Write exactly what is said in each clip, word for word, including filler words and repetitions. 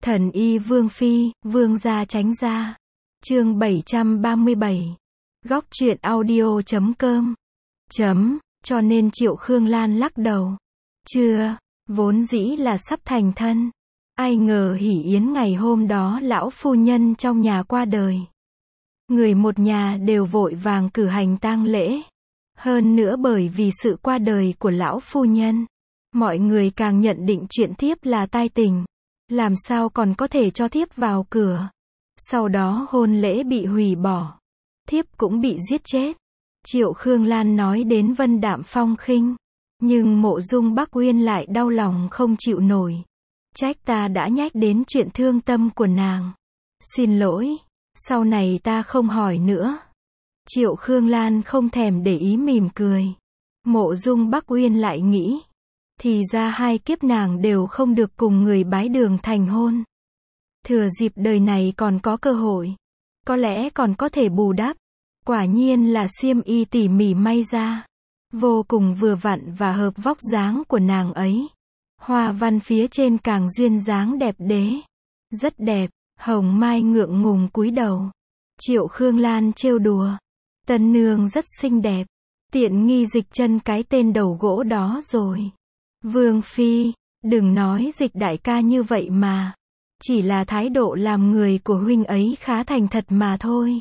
Thần y Vương Phi, Vương gia tránh ra. Chương bảy trăm ba mươi bảy. Góc truyện audio chấm com. Chấm, cho nên Triệu Khương Lan lắc đầu. Chưa, vốn dĩ là sắp thành thân. Ai ngờ hỉ yến ngày hôm đó lão phu nhân trong nhà qua đời. Người một nhà đều vội vàng cử hành tang lễ. Hơn nữa bởi vì sự qua đời của lão phu nhân, mọi người càng nhận định chuyện thiếp là tai tình. Làm sao còn có thể cho thiếp vào cửa. Sau đó hôn lễ bị hủy bỏ. Thiếp cũng bị giết chết. Triệu Khương Lan nói đến vân đạm phong khinh. Nhưng Mộ Dung Bắc Uyên lại đau lòng không chịu nổi. Trách ta đã nhắc đến chuyện thương tâm của nàng. Xin lỗi, sau này ta không hỏi nữa. Triệu Khương Lan không thèm để ý mỉm cười. Mộ Dung Bắc Uyên lại nghĩ. Thì ra hai kiếp nàng đều không được cùng người bái đường thành hôn. Thừa dịp đời này còn có cơ hội. Có lẽ còn có thể bù đắp. Quả nhiên là xiêm y tỉ mỉ may ra. Vô cùng vừa vặn và hợp vóc dáng của nàng ấy. Hoa văn phía trên càng duyên dáng đẹp đế. Rất đẹp. Hồng Mai ngượng ngùng cúi đầu. Triệu Khương Lan trêu đùa. Tân nương rất xinh đẹp. Tiện nghi Dịch Chân cái tên đầu gỗ đó rồi. Vương Phi, đừng nói Dịch đại ca như vậy mà. Chỉ là thái độ làm người của huynh ấy khá thành thật mà thôi.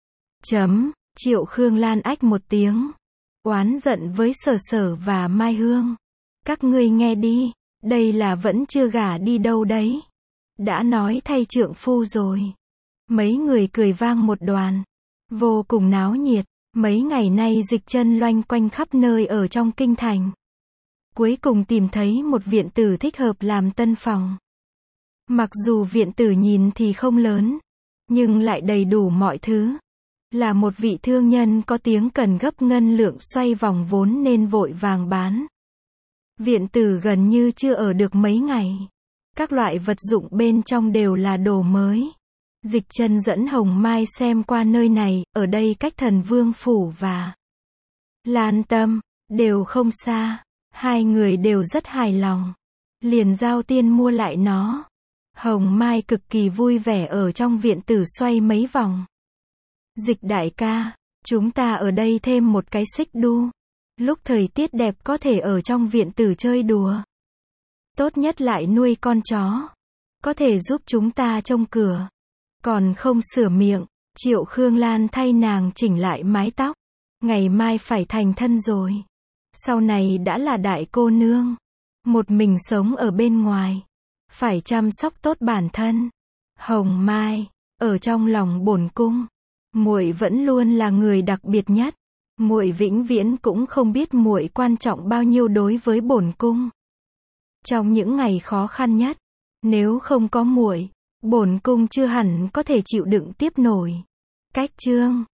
Chấm, Triệu Khương Lan ách một tiếng. Oán giận với Sở Sở và Mai Hương. Các ngươi nghe đi, đây là vẫn chưa gả đi đâu đấy. Đã nói thay trượng phu rồi. Mấy người cười vang một đoàn. Vô cùng náo nhiệt. Mấy ngày nay Dịch Chân loanh quanh khắp nơi ở trong kinh thành. Cuối cùng tìm thấy một viện tử thích hợp làm tân phòng. Mặc dù viện tử nhìn thì không lớn, nhưng lại đầy đủ mọi thứ. Là một vị thương nhân có tiếng cần gấp ngân lượng xoay vòng vốn nên vội vàng bán. Viện tử gần như chưa ở được mấy ngày. Các loại vật dụng bên trong đều là đồ mới. Dịch Chân dẫn Hồng Mai xem qua nơi này, ở đây cách Thần Vương Phủ và Lan Tâm đều không xa. Hai người đều rất hài lòng. Liền giao tiền mua lại nó. Hồng Mai cực kỳ vui vẻ ở trong viện tử xoay mấy vòng. Dịch đại ca, chúng ta ở đây thêm một cái xích đu. Lúc thời tiết đẹp có thể ở trong viện tử chơi đùa. Tốt nhất lại nuôi con chó. Có thể giúp chúng ta trông cửa. Còn không sửa miệng, Triệu Khương Lan thay nàng chỉnh lại mái tóc. Ngày mai phải thành thân rồi. Sau này đã là đại cô nương. Một mình sống ở bên ngoài. Phải chăm sóc tốt bản thân. Hồng Mai, ở trong lòng bổn cung, muội vẫn luôn là người đặc biệt nhất. Muội vĩnh viễn cũng không biết muội quan trọng bao nhiêu đối với bổn cung. Trong những ngày khó khăn nhất, nếu không có muội, bổn cung chưa hẳn có thể chịu đựng tiếp nổi. Cách chương